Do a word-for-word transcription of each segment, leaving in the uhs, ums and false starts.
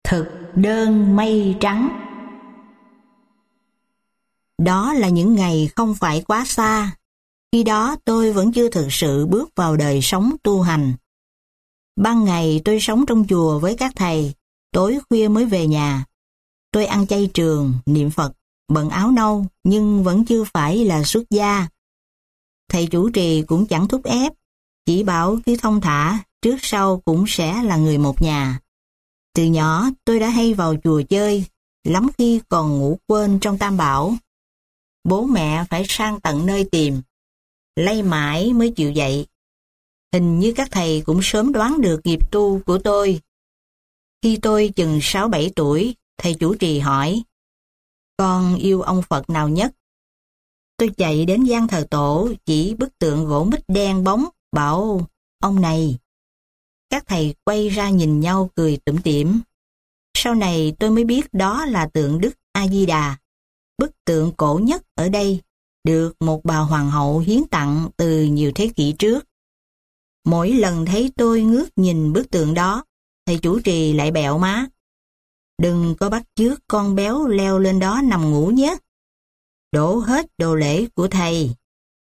Thực đơn mây trắng. Đó là những ngày không phải quá xa. Khi đó tôi vẫn chưa thực sự bước vào đời sống tu hành. Ban ngày tôi sống trong chùa với các thầy, tối khuya mới về nhà. Tôi ăn chay trường, niệm Phật, bận áo nâu nhưng vẫn chưa phải là xuất gia. Thầy chủ trì cũng chẳng thúc ép, chỉ bảo cứ thông thả, trước sau cũng sẽ là người một nhà. Từ nhỏ tôi đã hay vào chùa chơi, lắm khi còn ngủ quên trong tam bảo. Bố mẹ phải sang tận nơi tìm, lay mãi mới chịu dậy. Hình như các thầy cũng sớm đoán được nghiệp tu của tôi. Khi tôi chừng sáu bảy tuổi, thầy chủ trì hỏi, con yêu ông Phật nào nhất? Tôi chạy đến gian thờ tổ, chỉ bức tượng gỗ mít đen bóng, bảo, ông này. Các thầy quay ra nhìn nhau cười tủm tỉm. Sau này tôi mới biết đó là tượng Đức A-di-đà, bức tượng cổ nhất ở đây, được một bà hoàng hậu hiến tặng từ nhiều thế kỷ trước. Mỗi lần thấy tôi ngước nhìn bức tượng đó, thầy chủ trì lại bẹo má. Đừng có bắt chước con béo leo lên đó nằm ngủ nhé. Đổ hết đồ lễ của thầy.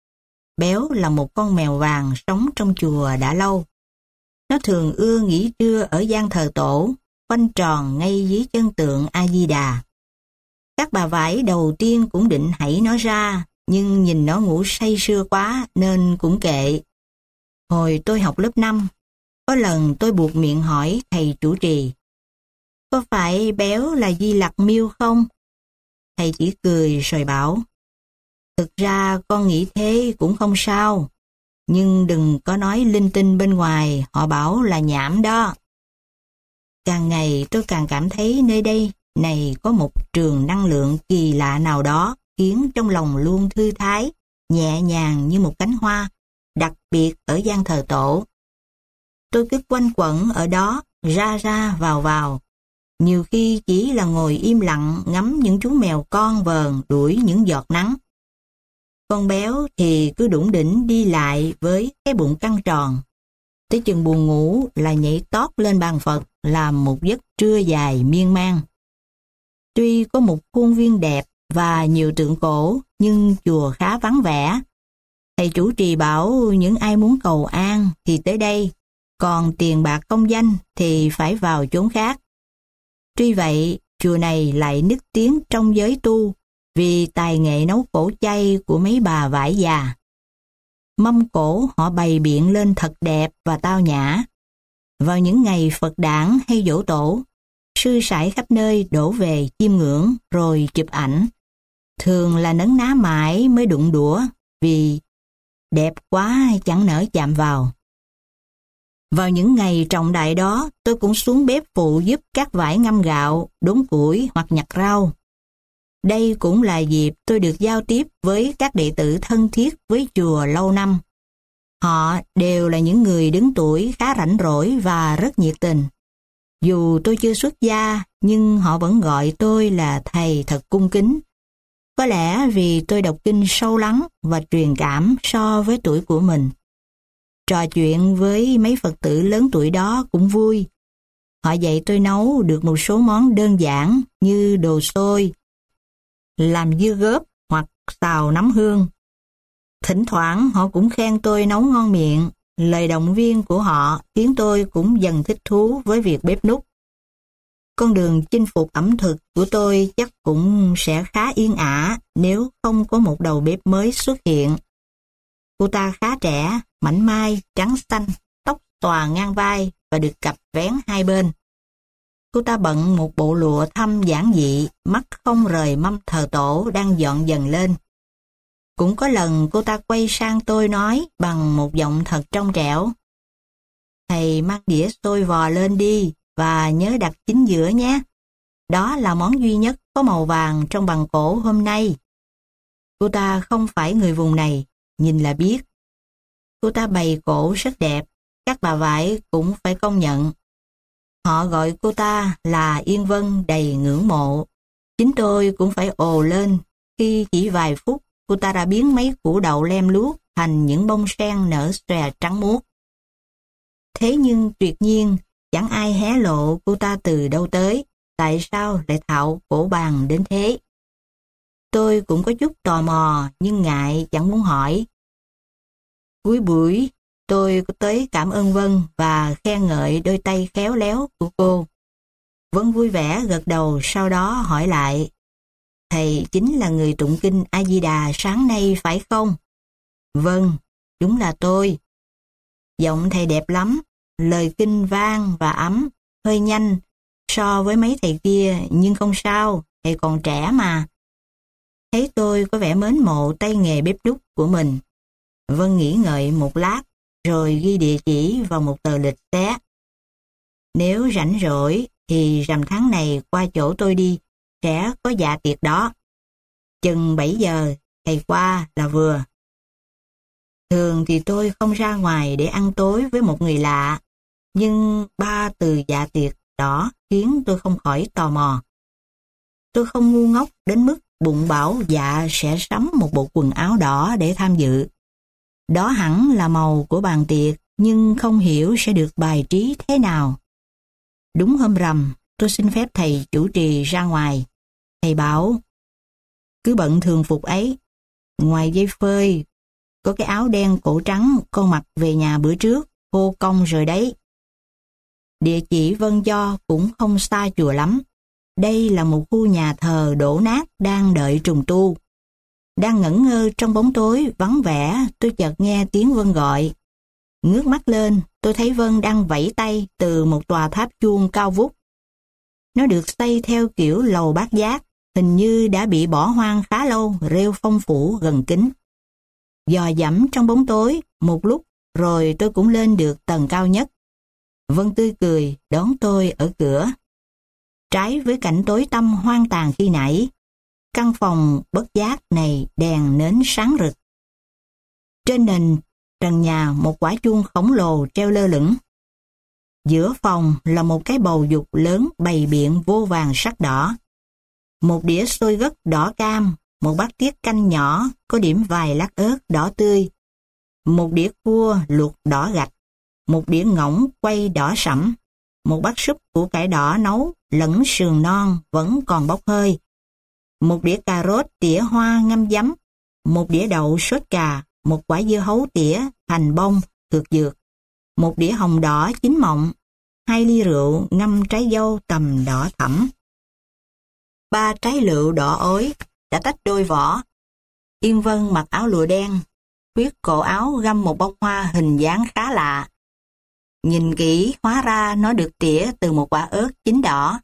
Béo là một con mèo vàng sống trong chùa đã lâu. Nó thường ưa nghỉ trưa ở gian thờ tổ, quanh tròn ngay dưới chân tượng A-di-đà. Các bà vải đầu tiên cũng định hãy nó ra, nhưng nhìn nó ngủ say sưa quá nên cũng kệ. Hồi tôi học lớp năm, có lần tôi buộc miệng hỏi thầy chủ trì, có phải béo là Di Lặc Miêu không? Thầy chỉ cười rồi bảo, thực ra con nghĩ thế cũng không sao, nhưng đừng có nói linh tinh bên ngoài, họ bảo là nhảm đó. Càng ngày tôi càng cảm thấy nơi đây này có một trường năng lượng kỳ lạ nào đó, khiến trong lòng luôn thư thái, nhẹ nhàng như một cánh hoa, đặc biệt ở gian thờ tổ. Tôi cứ quanh quẩn ở đó, ra ra vào vào. Nhiều khi chỉ là ngồi im lặng ngắm những chú mèo con vờn đuổi những giọt nắng. Con béo thì cứ đủng đỉnh đi lại với cái bụng căng tròn. Tới chừng buồn ngủ là nhảy tót lên bàn Phật làm một giấc trưa dài miên man. Tuy có một khuôn viên đẹp và nhiều tượng cổ, nhưng chùa khá vắng vẻ. Thầy chủ trì bảo những ai muốn cầu an thì tới đây, còn tiền bạc công danh thì phải vào chốn khác. Tuy vậy, chùa này lại nức tiếng trong giới tu vì tài nghệ nấu cổ chay của mấy bà vải già. Mâm cổ họ bày biện lên thật đẹp và tao nhã. Vào những ngày Phật đản hay giỗ tổ, sư sãi khắp nơi đổ về chiêm ngưỡng rồi chụp ảnh. Thường là nấn ná mãi mới đụng đũa vì đẹp quá chẳng nỡ chạm vào. Vào những ngày trọng đại đó, tôi cũng xuống bếp phụ giúp các vải ngâm gạo, đốn củi hoặc nhặt rau. Đây cũng là dịp tôi được giao tiếp với các đệ tử thân thiết với chùa lâu năm. Họ đều là những người đứng tuổi khá rảnh rỗi và rất nhiệt tình. Dù tôi chưa xuất gia, nhưng họ vẫn gọi tôi là thầy thật cung kính. Có lẽ vì tôi đọc kinh sâu lắng và truyền cảm so với tuổi của mình. Trò chuyện với mấy Phật tử lớn tuổi đó cũng vui. Họ dạy tôi nấu được một số món đơn giản như đồ xôi, làm dưa góp hoặc xào nấm hương. Thỉnh thoảng họ cũng khen tôi nấu ngon miệng. Lời động viên của họ khiến tôi cũng dần thích thú với việc bếp núc. Con đường chinh phục ẩm thực của tôi chắc cũng sẽ khá yên ả nếu không có một đầu bếp mới xuất hiện. Cô ta khá trẻ, mảnh mai, trắng xanh, tóc xòa ngang vai và được cặp vén hai bên. Cô ta bận một bộ lụa thâm giản dị, mắt không rời mâm thờ tổ đang dọn dần lên. Cũng có lần cô ta quay sang tôi nói bằng một giọng thật trong trẻo, thầy mang đĩa xôi vò lên đi và nhớ đặt chính giữa nhé. Đó là món duy nhất có màu vàng trong bằng cổ hôm nay. Cô ta không phải người vùng này, nhìn là biết. Cô ta bày cổ rất đẹp, các bà vải cũng phải công nhận. Họ gọi cô ta là Yên Vân đầy ngưỡng mộ. Chính tôi cũng phải ồ lên khi chỉ vài phút cô ta đã biến mấy củ đậu lem luốc thành những bông sen nở xòe trắng muốt. Thế nhưng tuyệt nhiên, Chẳng ai hé lộ cô ta từ đâu tới, tại sao lại thạo cổ bàn đến thế. Tôi cũng có chút tò mò nhưng ngại chẳng muốn hỏi. Cuối buổi, tôi có tới cảm ơn Vân và khen ngợi đôi tay khéo léo của cô. Vân vui vẻ gật đầu, sau đó hỏi lại: Thầy chính là người tụng kinh A-di-đà sáng nay phải không? Vâng, đúng là tôi. Giọng thầy đẹp lắm, lời kinh vang và ấm, hơi nhanh so với mấy thầy kia, nhưng không sao, thầy còn trẻ mà. Thấy tôi có vẻ mến mộ tay nghề bếp núc của mình, Vân nghĩ ngợi một lát, rồi ghi địa chỉ vào một tờ lịch xé. Nếu rảnh rỗi thì rằm tháng này qua chỗ tôi đi, sẽ có dạ tiệc đó. Chừng bảy giờ, thầy qua là vừa. Thường thì tôi không ra ngoài để ăn tối với một người lạ, nhưng ba từ dạ tiệc đó khiến tôi không khỏi tò mò. Tôi không ngu ngốc đến mức bụng bảo dạ sẽ sắm một bộ quần áo đỏ để tham dự. Đó hẳn là màu của bàn tiệc, nhưng không hiểu sẽ được bài trí thế nào. Đúng hôm rằm, tôi xin phép thầy chủ trì ra ngoài. Thầy bảo, cứ bận thường phục ấy, ngoài dây phơi, có cái áo đen cổ trắng con mặc về nhà bữa trước, khô cong rồi đấy. Địa chỉ Vân cho cũng không xa chùa lắm. Đây là một khu nhà thờ đổ nát đang đợi trùng tu. Đang ngẩn ngơ trong bóng tối vắng vẻ, tôi chợt nghe tiếng Vân gọi. Ngước mắt lên, tôi thấy Vân đang vẫy tay từ một tòa tháp chuông cao vút. Nó được xây theo kiểu lầu bát giác, hình như đã bị bỏ hoang khá lâu, rêu phong phủ gần kính. Dò dẫm trong bóng tối, một lúc, rồi tôi cũng lên được tầng cao nhất. Vân tươi cười, đón tôi ở cửa. Trái với cảnh tối tăm hoang tàn khi nãy, căn phòng bất giác này đèn nến sáng rực. Trên nền trần nhà một quả chuông khổng lồ treo lơ lửng. Giữa phòng là một cái bầu dục lớn bày biện vô vàng sắc đỏ. Một đĩa xôi gấc đỏ cam, một bát tiết canh nhỏ có điểm vài lát ớt đỏ tươi, một đĩa cua luộc đỏ gạch, một đĩa ngỗng quay đỏ sẫm, một bát súp củ cải đỏ nấu lẫn sườn non vẫn còn bốc hơi, một đĩa cà rốt tỉa hoa ngâm giấm, một đĩa đậu sốt cà, một quả dưa hấu tỉa thành bông thực dược, một đĩa hồng đỏ chín mọng, hai ly rượu ngâm trái dâu tằm đỏ thẫm. Ba trái lựu đỏ ối đã tách đôi vỏ. Yên Vân mặc áo lụa đen, khuyết cổ áo găm một bông hoa hình dáng khá lạ. Nhìn kỹ hóa ra nó được tỉa từ một quả ớt chín đỏ.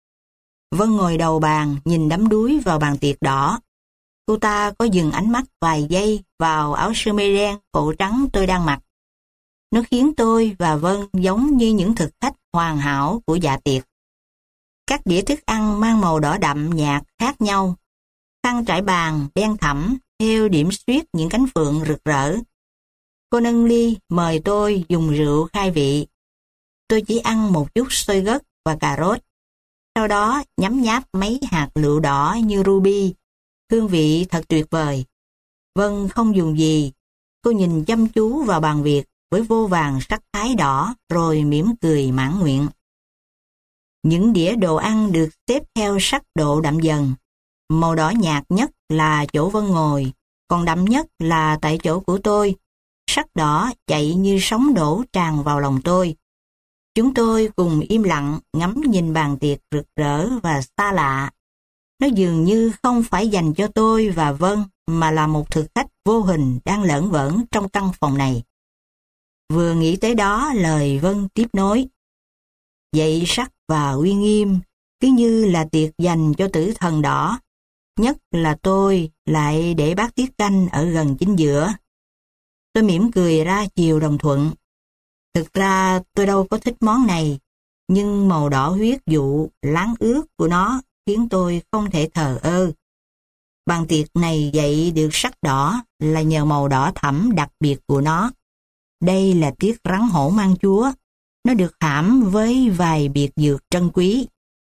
Vân ngồi đầu bàn nhìn đắm đuối vào bàn tiệc đỏ. Cô ta có dừng ánh mắt vài giây vào áo sơ mi đen cổ trắng tôi đang mặc. Nó khiến tôi và Vân giống như những thực khách hoàn hảo của dạ tiệc. Các đĩa thức ăn mang màu đỏ đậm nhạt khác nhau. Khăn trải bàn đen thẫm theo điểm xuyết những cánh phượng rực rỡ. Cô nâng ly mời tôi dùng rượu khai vị. Tôi chỉ ăn một chút xôi gấc và cà rốt. Sau đó nhấm nháp mấy hạt lựu đỏ như ruby. Hương vị thật tuyệt vời. Vân không dùng gì. Cô nhìn chăm chú vào bàn việc với vô vàng sắc thái đỏ rồi mỉm cười mãn nguyện. Những đĩa đồ ăn được xếp theo sắc độ đậm dần. Màu đỏ nhạt nhất là chỗ Vân ngồi, còn đậm nhất là tại chỗ của tôi. Sắc đỏ chạy như sóng đổ tràn vào lòng tôi. Chúng tôi cùng im lặng ngắm nhìn bàn tiệc rực rỡ và xa lạ. Nó dường như không phải dành cho tôi và Vân, mà là một thực khách vô hình đang lởn vởn trong căn phòng này. Vừa nghĩ tới đó, lời Vân tiếp nối. Dậy sắc và uy nghiêm, cứ như là tiệc dành cho tử thần đỏ. Nhất là tôi lại để bát tiết canh ở gần chính giữa. Tôi mỉm cười ra chiều đồng thuận. Thực ra tôi đâu có thích món này, nhưng màu đỏ huyết dụ, láng ướt của nó khiến tôi không thể thờ ơ. Bàn tiệc này dậy được sắc đỏ là nhờ màu đỏ thẫm đặc biệt của nó. Đây là tiết rắn hổ mang chúa. Nó được hãm với vài biệt dược trân quý.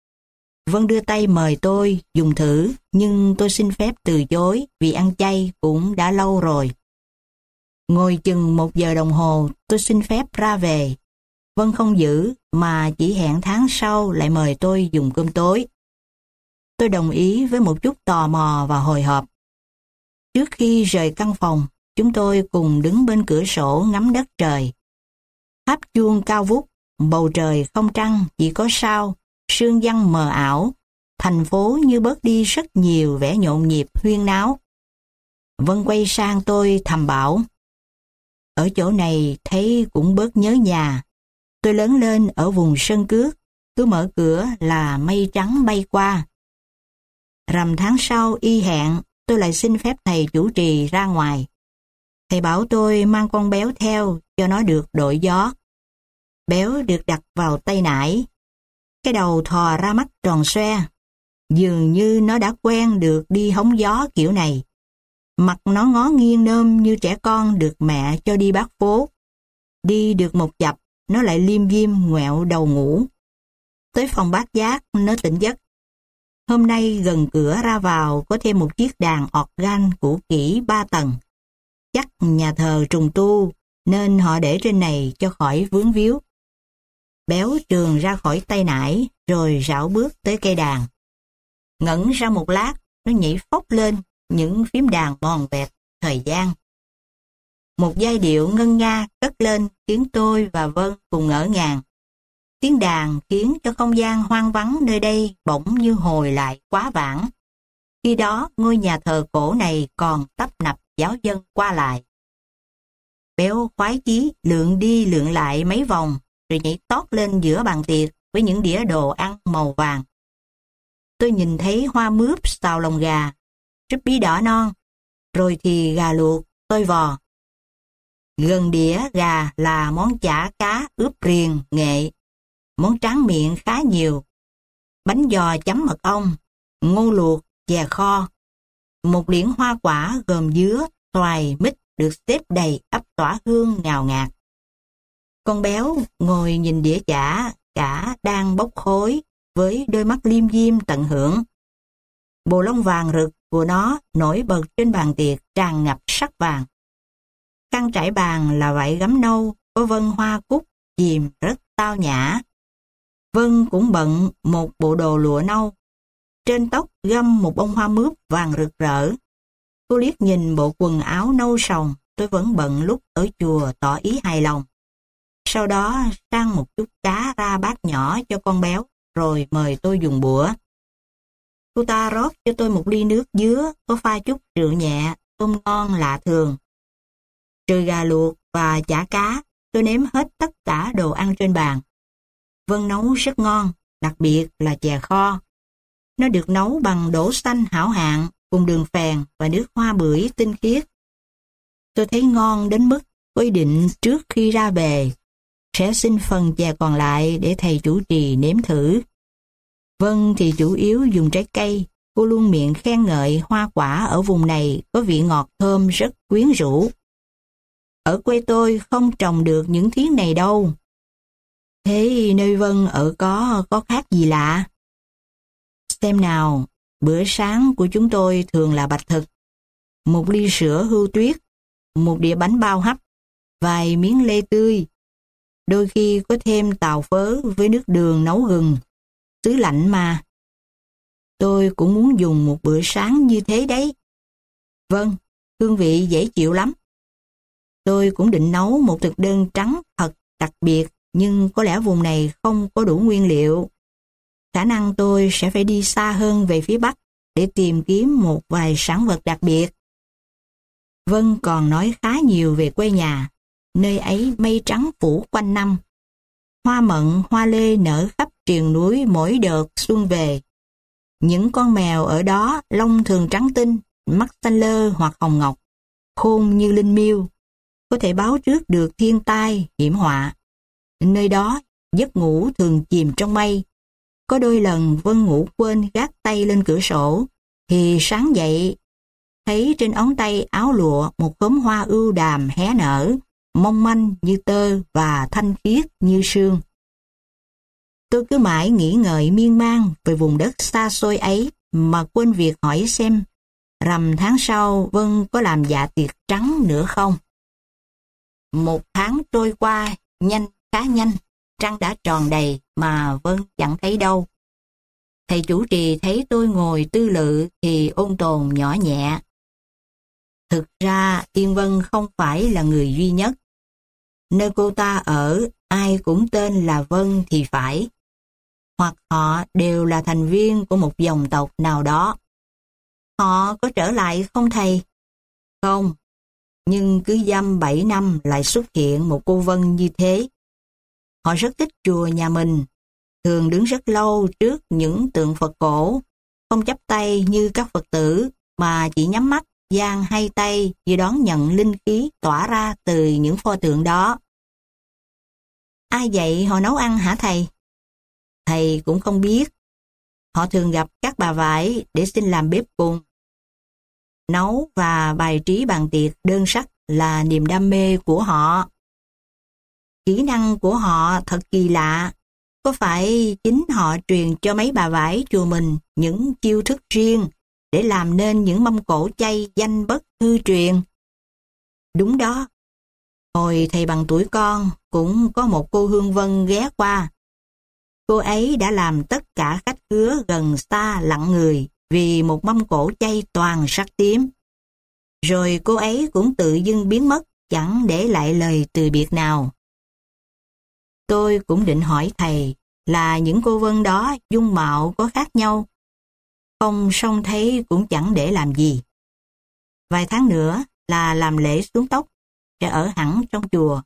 Vân đưa tay mời tôi dùng thử, nhưng tôi xin phép từ chối vì ăn chay cũng đã lâu rồi. Ngồi chừng một giờ đồng hồ, tôi xin phép ra về. Vân không giữ mà chỉ hẹn tháng sau lại mời tôi dùng cơm tối. Tôi đồng ý với một chút tò mò và hồi hộp. Trước khi rời căn phòng, chúng tôi cùng đứng bên cửa sổ ngắm đất trời. Tháp chuông cao vút, bầu trời không trăng, chỉ có sao, sương giăng mờ ảo, thành phố như bớt đi rất nhiều vẻ nhộn nhịp huyên náo. Vân quay sang tôi thầm bảo, ở chỗ này thấy cũng bớt nhớ nhà. Tôi lớn lên ở vùng sơn cước, cứ mở cửa là mây trắng bay qua. Rằm tháng sau y hẹn, tôi lại xin phép thầy chủ trì ra ngoài. Thầy bảo tôi mang con Béo theo cho nó được đổi gió. Béo được đặt vào tay nải. Cái đầu thò ra mắt tròn xoe. Dường như nó đã quen được đi hóng gió kiểu này. Mặt nó ngó nghiêng nơm như trẻ con được mẹ cho đi bát phố. Đi được một chập, nó lại liêm diêm ngoẹo đầu ngủ. Tới phòng bát giác, nó tỉnh giấc. Hôm nay gần cửa ra vào có thêm một chiếc đàn organ cũ kỹ ba tầng. Chắc nhà thờ trùng tu nên họ để trên này cho khỏi vướng víu. Béo trường ra khỏi tay nải rồi rảo bước tới cây đàn. Ngẩn ra một lát, nó nhảy phóc lên những phím đàn mòn vẹt thời gian. Một giai điệu ngân nga cất lên khiến tôi và Vân cùng ngỡ ngàng. Tiếng đàn khiến cho không gian hoang vắng nơi đây bỗng như hồi lại quá vãng. Khi đó ngôi nhà thờ cổ này còn tấp nập giáo dân qua lại. Béo khoái chí lượn đi lượn lại mấy vòng rồi nhảy tót lên giữa bàn tiệc với những đĩa đồ ăn màu vàng. Tôi nhìn thấy hoa mướp xào lòng gà, súp bí đỏ non, rồi thì gà luộc, tơi vò. Gần đĩa gà là món chả cá ướp riềng, nghệ, món tráng miệng khá nhiều, bánh giò chấm mật ong, ngô luộc, chè kho. Một liễn hoa quả gồm dứa, xoài, mít được xếp đầy ắp tỏa hương ngào ngạt. Con Béo ngồi nhìn đĩa chả, cả đang bốc khói với đôi mắt liêm diêm tận hưởng. Bộ lông vàng rực của nó nổi bật trên bàn tiệc tràn ngập sắc vàng. Khăn trải bàn là vải gấm nâu có vân hoa cúc chìm rất tao nhã. Vân cũng bận một bộ đồ lụa nâu. Trên tóc găm một bông hoa mướp vàng rực rỡ. Cô liếc nhìn bộ quần áo nâu sòng tôi vẫn bận lúc ở chùa tỏ ý hài lòng. Sau đó sang một chút cá ra bát nhỏ cho con Béo rồi mời tôi dùng bữa. Cô ta rót cho tôi một ly nước dứa có pha chút rượu nhẹ, tôm ngon lạ thường. Trừ gà luộc và chả cá, tôi nếm hết tất cả đồ ăn trên bàn. Vân nấu rất ngon, đặc biệt là chè kho. Nó được nấu bằng đỗ xanh hảo hạng cùng đường phèn và nước hoa bưởi tinh khiết. Tôi thấy ngon đến mức có ý định trước khi ra về sẽ xin phần chè còn lại để thầy chủ trì nếm thử. Vân thì chủ yếu dùng trái cây. Cô luôn miệng khen ngợi hoa quả ở vùng này có vị ngọt thơm rất quyến rũ. Ở quê tôi không trồng được những thứ này đâu. Thế nơi Vân ở có có khác gì lạ? Xem nào, bữa sáng của chúng tôi thường là bạch thực, một ly sữa hưu tuyết, một đĩa bánh bao hấp, vài miếng lê tươi. Đôi khi có thêm tàu phớ với nước đường nấu gừng, xứ lạnh mà. Tôi cũng muốn dùng một bữa sáng như thế đấy. Vâng, hương vị dễ chịu lắm. Tôi cũng định nấu một thực đơn trắng thật đặc biệt, nhưng có lẽ vùng này không có đủ nguyên liệu. Khả năng tôi sẽ phải đi xa hơn về phía Bắc để tìm kiếm một vài sản vật đặc biệt. Vân còn nói khá nhiều về quê nhà, nơi ấy mây trắng phủ quanh năm. Hoa mận, hoa lê nở khắp triền núi mỗi đợt xuân về. Những con mèo ở đó lông thường trắng tinh, mắt xanh lơ hoặc hồng ngọc, khôn như linh miêu, có thể báo trước được thiên tai, hiểm họa. Nơi đó, giấc ngủ thường chìm trong mây. Có đôi lần Vân ngủ quên gác tay lên cửa sổ, thì sáng dậy, thấy trên ống tay áo lụa một khóm hoa ưu đàm hé nở, mong manh như tơ và thanh khiết như sương. Tôi cứ mãi nghĩ ngợi miên man về vùng đất xa xôi ấy mà quên việc hỏi xem rằm tháng sau Vân có làm dạ tiệc trắng nữa không. Một tháng trôi qua nhanh khá nhanh. trăng đã tròn đầy mà Vân chẳng thấy đâu. Thầy chủ trì thấy tôi ngồi tư lự thì ôn tồn nhỏ nhẹ. Thực ra Yên Vân không phải là người duy nhất. Nơi cô ta ở, ai cũng tên là Vân thì phải. Hoặc họ đều là thành viên của một dòng tộc nào đó. Họ có trở lại không thầy? Không, nhưng cứ dăm bảy năm lại xuất hiện một cô Vân như thế. Họ rất thích chùa nhà mình, thường đứng rất lâu trước những tượng Phật cổ, không chắp tay như các Phật tử, mà chỉ nhắm mắt, dang hai tay như đón nhận linh khí tỏa ra từ những pho tượng đó. Ai dạy họ nấu ăn hả thầy? Thầy cũng không biết. Họ thường gặp các bà vải để xin làm bếp cùng. Nấu và bài trí bàn tiệc đơn sắc là niềm đam mê của họ. Kỹ năng của họ thật kỳ lạ. Có phải chính họ truyền cho mấy bà vải chùa mình những chiêu thức riêng để làm nên những mâm cỗ chay danh bất hư truyền? Đúng đó. Hồi thầy bằng tuổi con cũng có một cô Hương Vân ghé qua. Cô ấy đã làm tất cả khách khứa gần xa lặng người vì một mâm cỗ chay toàn sắc tím. Rồi cô ấy cũng tự dưng biến mất, chẳng để lại lời từ biệt nào. Tôi cũng định hỏi thầy là những cô Vân đó dung mạo có khác nhau. Không song thấy cũng chẳng để làm gì. Vài tháng nữa là làm lễ xuống tóc, sẽ ở hẳn trong chùa.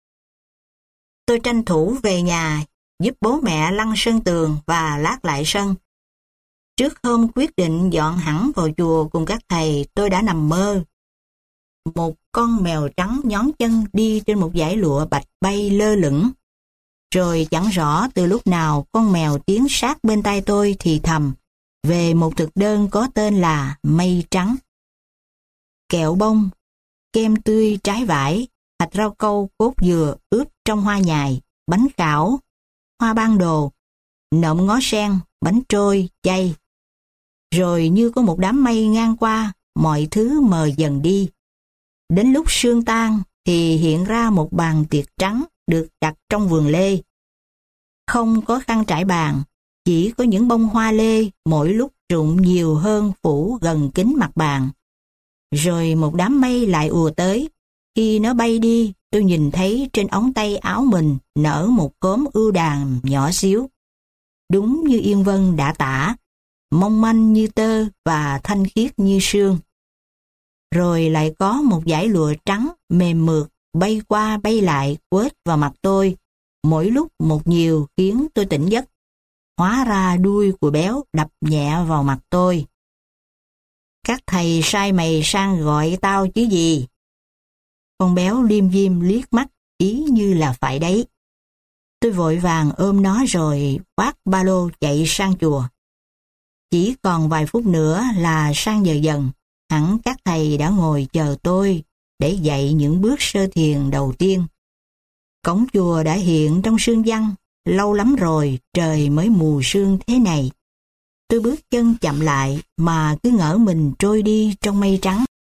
Tôi tranh thủ về nhà giúp bố mẹ lăn sân tường và lát lại sân. Trước hôm quyết định dọn hẳn vào chùa cùng các thầy, tôi đã nằm mơ. Một con mèo trắng nhón chân đi trên một dải lụa bạch bay lơ lửng. Rồi chẳng rõ từ lúc nào con mèo tiến sát bên tai tôi thì thầm về một thực đơn có tên là mây trắng. Kẹo bông, kem tươi trái vải, thạch rau câu cốt dừa ướp trong hoa nhài, bánh khảo, hoa ban đồ, nộm ngó sen, bánh trôi, chay. Rồi như có một đám mây ngang qua, mọi thứ mờ dần đi. Đến lúc sương tan thì hiện ra một bàn tiệc trắng được đặt trong vườn lê. Không có khăn trải bàn, chỉ có những bông hoa lê mỗi lúc rụng nhiều hơn phủ gần kín mặt bàn. Rồi một đám mây lại ùa tới. Khi nó bay đi, tôi nhìn thấy trên ống tay áo mình nở một cóm ưu đàm nhỏ xíu. Đúng như Yên Vân đã tả, mong manh như tơ và thanh khiết như sương. Rồi lại có một dải lụa trắng mềm mượt bay qua bay lại quết vào mặt tôi, mỗi lúc một nhiều khiến tôi tỉnh giấc. Hóa ra đuôi của béo đập nhẹ vào mặt tôi. Các thầy sai mày sang gọi tao chứ gì? Con béo liêm diêm liếc mắt, ý như là phải đấy. Tôi vội vàng ôm nó rồi khoác ba lô chạy sang chùa. Chỉ còn vài phút nữa là sang giờ dần, hẳn các thầy đã ngồi chờ tôi để dạy những bước sơ thiền đầu tiên. Cổng chùa đã hiện trong sương văng, lâu lắm rồi trời mới mù sương thế này. Tôi bước chân chậm lại mà cứ ngỡ mình trôi đi trong mây trắng.